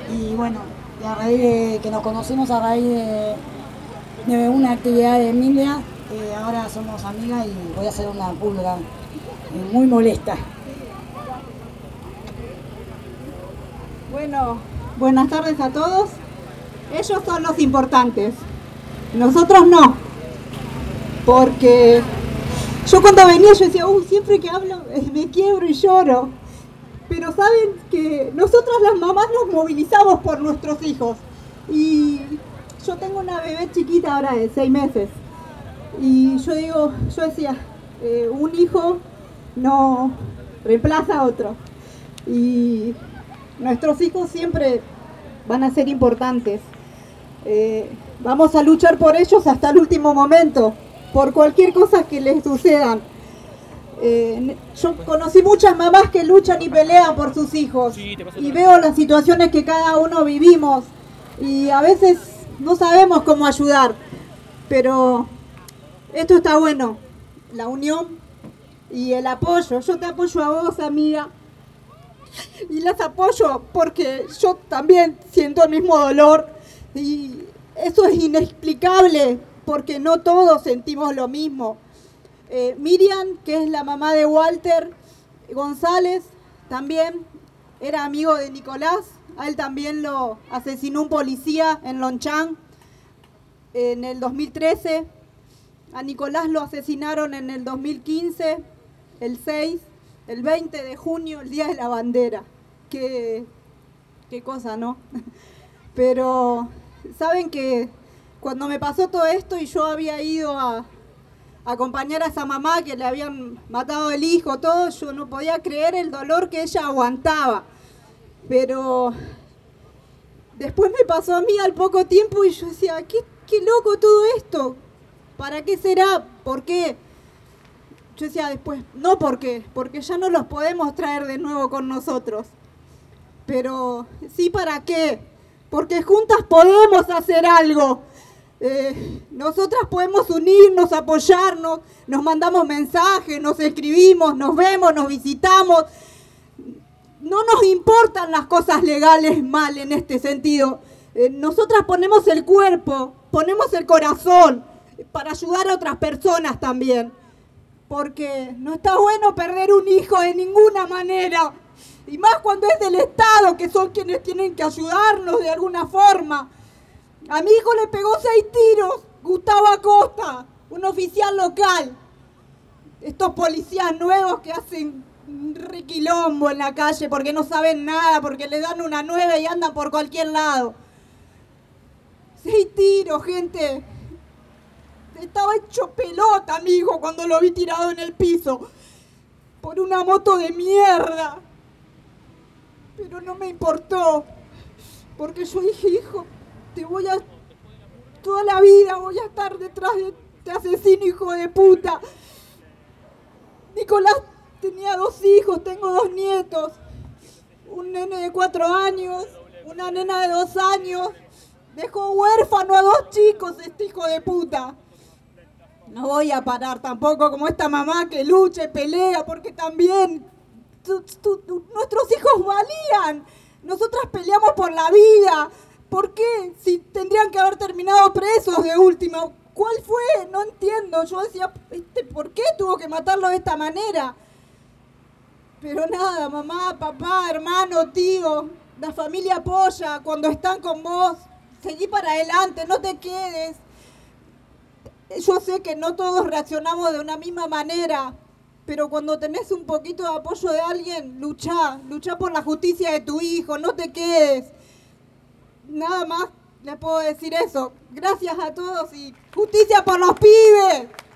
Y bueno, y a raíz de que nos conocimos a raíz de una actividad de Emilia, ahora somos amigas y voy a hacer una pulga muy molesta. Bueno, buenas tardes a todos. Ellos son los importantes, nosotros no, porque yo cuando venía yo decía, siempre que hablo me quiebro y lloro, pero saben que nosotras las mamás nos movilizamos por nuestros hijos, y yo tengo una bebé chiquita ahora de 6 meses, y yo decía, un hijo no reemplaza a otro, y nuestros hijos siempre van a ser importantes. Vamos a luchar por ellos hasta el último momento, por cualquier cosa que les sucedan. Yo conocí muchas mamás que luchan y pelean por sus hijos, y veo las situaciones que cada uno vivimos, y a veces no sabemos cómo ayudar, pero esto está bueno, la unión y el apoyo. Yo te apoyo a vos, amiga, y las apoyo porque yo también siento el mismo dolor, y eso es inexplicable porque no todos sentimos lo mismo. Miriam, que es la mamá de Walter González, también era amigo de Nicolás. A él también lo asesinó un policía en Lonchán en el 2013. A Nicolás lo asesinaron en el 2015, el 6, el 20 de junio, el Día de la Bandera. Qué cosa, ¿no? Pero saben que cuando me pasó todo esto y yo había ido a acompañar a esa mamá que le habían matado el hijo, todo, yo no podía creer el dolor que ella aguantaba. Pero después me pasó a mí al poco tiempo y yo decía, qué loco todo esto. ¿Para qué será? ¿Por qué? Yo decía después, no, ¿por qué? Porque ya no los podemos traer de nuevo con nosotros. Pero sí, ¿para qué? Porque juntas podemos hacer algo. Nosotras podemos unirnos, apoyarnos, nos mandamos mensajes, nos escribimos, nos vemos, nos visitamos. No nos importan las cosas legales mal en este sentido. Nosotras ponemos el cuerpo, ponemos el corazón para ayudar a otras personas también. Porque no está bueno perder un hijo de ninguna manera. Y más cuando es del Estado, que son quienes tienen que ayudarnos de alguna forma. A mi hijo le pegó 6 tiros Gustavo Acosta, un oficial local. Estos policías nuevos que hacen un requilombo en la calle porque no saben nada, porque le dan una nueva y andan por cualquier lado. 6 tiros, gente. Estaba hecho pelota mi hijo cuando lo vi tirado en el piso por una moto de mierda. Pero no me importó, porque yo dije, hijo, toda la vida voy a estar detrás de este asesino, hijo de puta. Nicolás tenía 2 hijos, tengo 2 nietos, un nene de 4 años, una nena de 2 años, dejó huérfano a 2 chicos este hijo de puta. No voy a parar tampoco como esta mamá que lucha y pelea, porque también nuestros hijos valían. Nosotras peleamos por la vida. ¿Por qué? Si tendrían que haber terminado presos de última. ¿Cuál fue? No entiendo. Yo decía, ¿por qué tuvo que matarlo de esta manera? Pero nada, mamá, papá, hermano, tío, la familia apoya cuando están con vos. Seguí para adelante, no te quedes. Yo sé que no todos reaccionamos de una misma manera, pero cuando tenés un poquito de apoyo de alguien, luchá por la justicia de tu hijo, no te quedes. Nada más les puedo decir eso. Gracias a todos y justicia por los pibes.